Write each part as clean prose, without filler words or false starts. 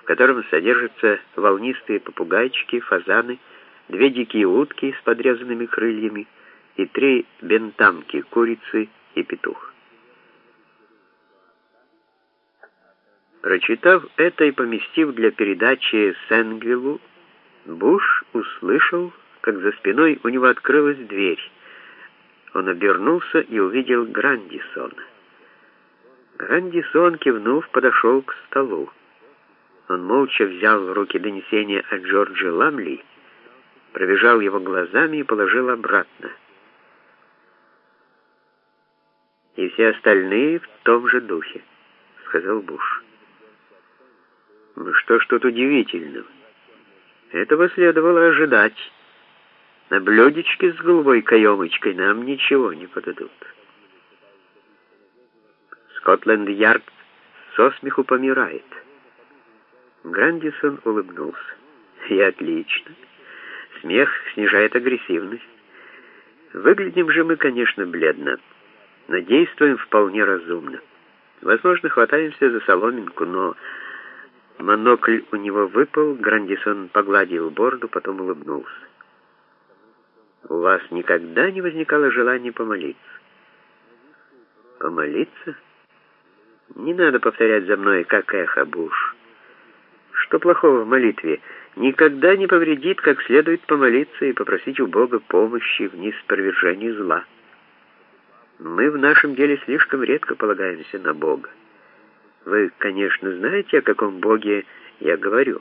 котором содержатся волнистые попугайчики, фазаны, 2 дикие утки с подрезанными крыльями и 3 бентамки, курицы и петух. Прочитав это и поместив для передачи Сенгвиллу, Буш услышал, как за спиной у него открылась дверь. Он обернулся и увидел Грандисона. Грандисон, кивнув, подошел к столу. Он молча взял в руки донесение от Джорджа Ламли, пробежал его глазами и положил обратно. «И все остальные в том же духе», — сказал Буш. «Ну что ж тут удивительного? Этого следовало ожидать. На блюдечке с голубой каемочкой нам ничего не подадут». Скотланд-Ярд со смеху помирает. Грандисон улыбнулся. «И отлично. Смех снижает агрессивность. Выглядим же мы, конечно, бледно, но действуем вполне разумно. Возможно, хватаемся за соломинку, но...» Монокль у него выпал, Грандисон погладил бороду, потом улыбнулся. «У вас никогда не возникало желания помолиться?» «Помолиться? Не надо повторять за мной, как эхо, Буш. Что плохого в молитве? Никогда не повредит, как следует помолиться и попросить у Бога помощи в ниспровержении зла. Мы в нашем деле слишком редко полагаемся на Бога. Вы, конечно, знаете, о каком Боге я говорю.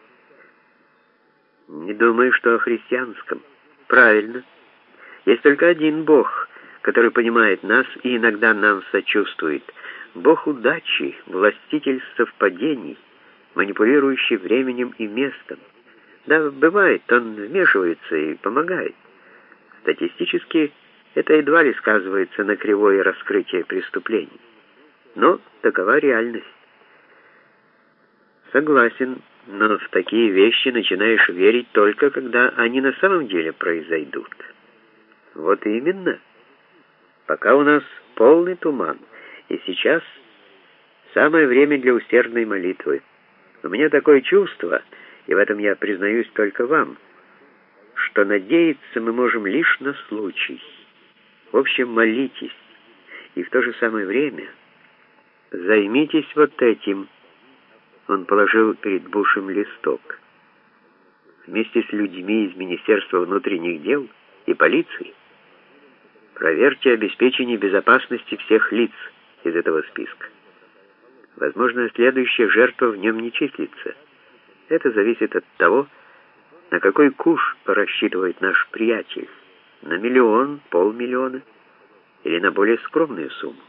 Не думаю, что о христианском. Правильно. Есть только один Бог, который понимает нас и иногда нам сочувствует. Бог удачи, властитель совпадений, манипулирующий временем и местом. Да, бывает, он вмешивается и помогает. Статистически это едва ли сказывается на кривое раскрытие преступлений. Но такова реальность. Согласен, но в такие вещи начинаешь верить только, когда они на самом деле произойдут. Вот именно. Пока у нас полный туман, и сейчас самое время для усердной молитвы. У меня такое чувство, и в этом я признаюсь только вам, что надеяться мы можем лишь на случай. В общем, молитесь, и в то же самое время займитесь вот этим. Он положил перед Бушем листок. Вместе с людьми из Министерства внутренних дел и полиции проверьте обеспечение безопасности всех лиц из этого списка. Возможно, следующая жертва в нем не числится. Это зависит от того, на какой куш рассчитывает наш приятель. На 1 миллион, 500 000 или на более скромную сумму.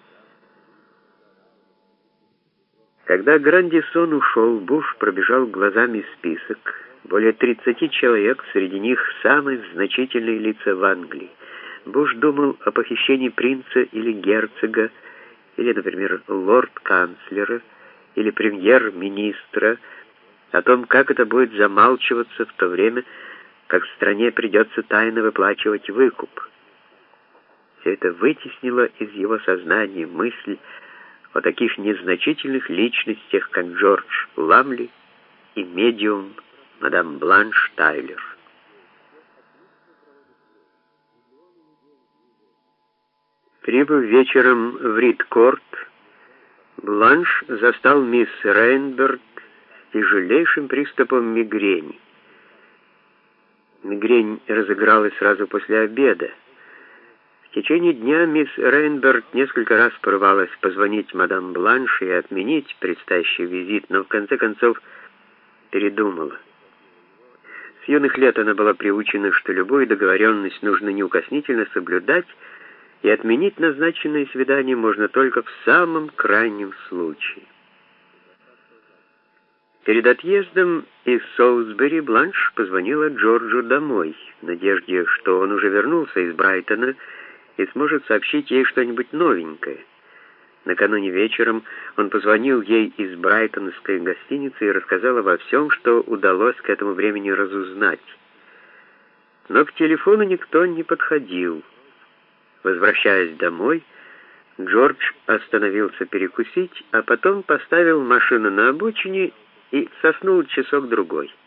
Когда Грандисон ушел, Буш пробежал глазами список. Более 30 человек, среди них самые значительные лица в Англии. Буш думал о похищении принца или герцога, или, например, лорд-канцлера, или премьер-министра, о том, как это будет замалчиваться в то время, как стране придется тайно выплачивать выкуп. Все это вытеснило из его сознания мысль о таких незначительных личностях, как Джордж Ламли и медиум мадам Бланш Тайлер. Прибыв вечером в Рид-Корт, Бланш застал мисс Рейнберг с тяжелейшим приступом мигрени. Мигрень разыгралась сразу после обеда. В течение дня мисс Рейнберг несколько раз порывалась позвонить мадам Бланш и отменить предстоящий визит, но в конце концов передумала. С юных лет она была приучена, что любую договоренность нужно неукоснительно соблюдать, и отменить назначенное свидание можно только в самом крайнем случае. Перед отъездом из Солсбери Бланш позвонила Джорджу домой, в надежде, что он уже вернулся из Брайтона и сможет сообщить ей что-нибудь новенькое. Накануне вечером он позвонил ей из брайтонской гостиницы и рассказал обо всем, что удалось к этому времени разузнать. Но к телефону никто не подходил. Возвращаясь домой, Джордж остановился перекусить, а потом поставил машину на обочине и соснул часок-другой.